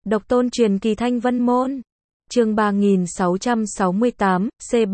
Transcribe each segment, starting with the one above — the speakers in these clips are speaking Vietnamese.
Độc tôn truyền kỳ Thanh Vân Môn. Chương 3668,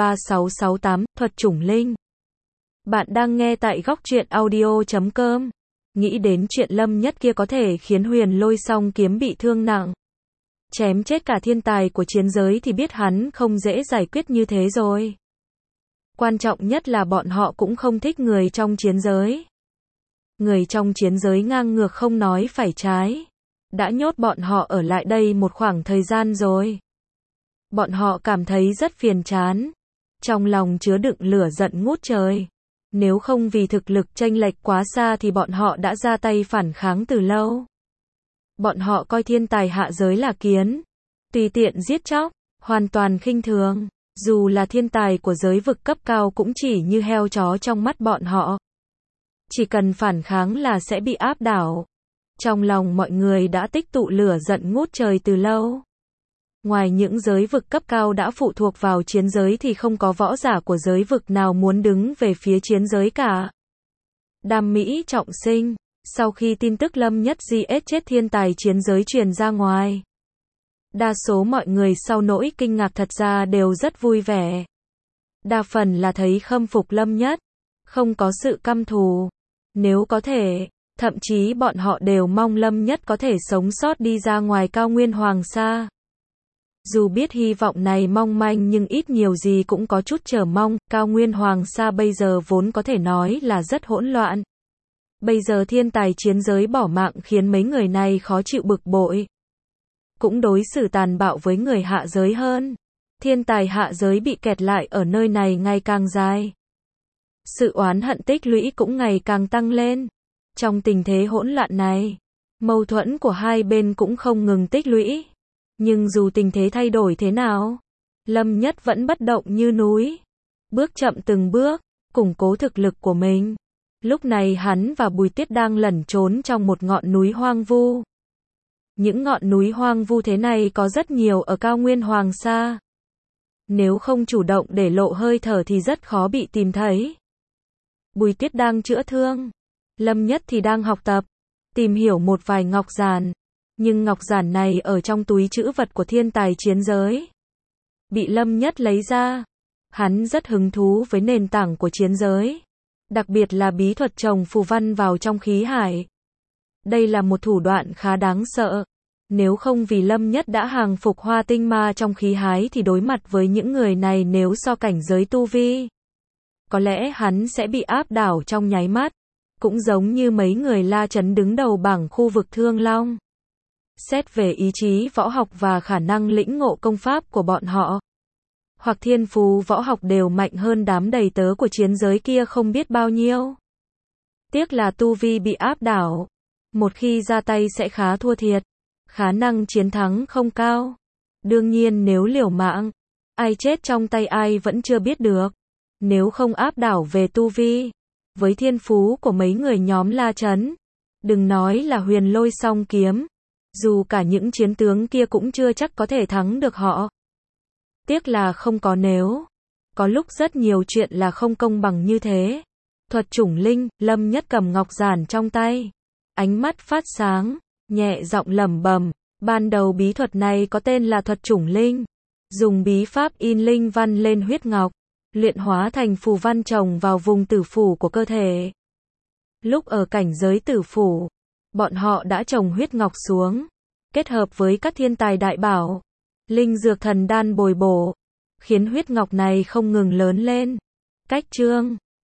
C3668, thuật chủng linh. Bạn đang nghe tại góc truyện audio.com. Nghĩ đến chuyện Lâm Nhất kia có thể khiến Huyền Lôi Song Kiếm bị thương nặng, chém chết cả thiên tài của chiến giới thì biết hắn không dễ giải quyết như thế rồi. Quan trọng nhất là bọn họ cũng không thích người trong chiến giới. Người trong chiến giới ngang ngược không nói phải trái, đã nhốt bọn họ ở lại đây một khoảng thời gian rồi. Bọn họ cảm thấy rất phiền chán, trong lòng chứa đựng lửa giận ngút trời. Nếu không vì thực lực chênh lệch quá xa thì bọn họ đã ra tay phản kháng từ lâu. Bọn họ coi thiên tài hạ giới là kiến, tùy tiện giết chóc, hoàn toàn khinh thường. Dù là thiên tài của giới vực cấp cao cũng chỉ như heo chó trong mắt bọn họ. Chỉ cần phản kháng là sẽ bị áp đảo. Trong lòng mọi người đã tích tụ lửa giận ngút trời từ lâu. Ngoài những giới vực cấp cao đã phụ thuộc vào chiến giới thì không có võ giả của giới vực nào muốn đứng về phía chiến giới cả. Đam Mỹ trọng sinh, sau khi tin tức Lâm Nhất giết chết thiên tài chiến giới truyền ra ngoài, đa số mọi người sau nỗi kinh ngạc thật ra đều rất vui vẻ. Đa phần là thấy khâm phục Lâm Nhất, không có sự căm thù. Nếu có thể, thậm chí bọn họ đều mong Lâm Nhất có thể sống sót đi ra ngoài cao nguyên Hoàng Sa. Dù biết hy vọng này mong manh nhưng ít nhiều gì cũng có chút chờ mong. Cao nguyên Hoàng Sa bây giờ vốn có thể nói là rất hỗn loạn. Bây giờ thiên tài chiến giới bỏ mạng khiến mấy người này khó chịu bực bội. Cũng đối xử tàn bạo với người hạ giới hơn. Thiên tài hạ giới bị kẹt lại ở nơi này ngày càng dài. Sự oán hận tích lũy cũng ngày càng tăng lên. Trong tình thế hỗn loạn này, mâu thuẫn của hai bên cũng không ngừng tích lũy. Nhưng dù tình thế thay đổi thế nào, Lâm Nhất vẫn bất động như núi. Bước chậm từng bước, củng cố thực lực của mình. Lúc này hắn và Bùi Tiết đang lẩn trốn trong một ngọn núi hoang vu. Những ngọn núi hoang vu thế này có rất nhiều ở cao nguyên Hoàng Sa. Nếu không chủ động để lộ hơi thở thì rất khó bị tìm thấy. Bùi Tiết đang chữa thương, Lâm Nhất thì đang học tập, tìm hiểu một vài ngọc giản. Nhưng ngọc giản này ở trong túi trữ vật của thiên tài chiến giới, bị Lâm Nhất lấy ra. Hắn rất hứng thú với nền tảng của chiến giới, đặc biệt là bí thuật trồng phù văn vào trong khí hải. Đây là một thủ đoạn khá đáng sợ. Nếu không vì Lâm Nhất đã hàng phục hoa tinh ma trong khí hái thì đối mặt với những người này nếu so cảnh giới tu vi, có lẽ hắn sẽ bị áp đảo trong nháy mắt. Cũng giống như mấy người La Trấn đứng đầu bảng khu vực Thương Long. Xét về ý chí võ học và khả năng lĩnh ngộ công pháp của bọn họ, hoặc thiên phú võ học đều mạnh hơn đám đầy tớ của chiến giới kia không biết bao nhiêu. Tiếc là tu vi bị áp đảo. Một khi ra tay sẽ khá thua thiệt. Khả năng chiến thắng không cao. Đương nhiên nếu liều mạng, ai chết trong tay ai vẫn chưa biết được. Nếu không áp đảo về tu vi, với thiên phú của mấy người nhóm La Trấn, đừng nói là Huyền Lôi Song Kiếm, dù cả những chiến tướng kia cũng chưa chắc có thể thắng được họ. Tiếc là không có nếu. Có lúc rất nhiều chuyện là không công bằng như thế. Thuật chủng linh, Lâm Nhất cầm ngọc giản trong tay, ánh mắt phát sáng, nhẹ giọng lẩm bẩm. Ban đầu bí thuật này có tên là thuật chủng linh, dùng bí pháp in linh văn lên huyết ngọc, luyện hóa thành phù văn trồng vào vùng tử phủ của cơ thể. Lúc ở cảnh giới tử phủ, bọn họ đã trồng huyết ngọc xuống, kết hợp với các thiên tài đại bảo, linh dược thần đan bồi bổ, khiến huyết ngọc này không ngừng lớn lên. Cách chương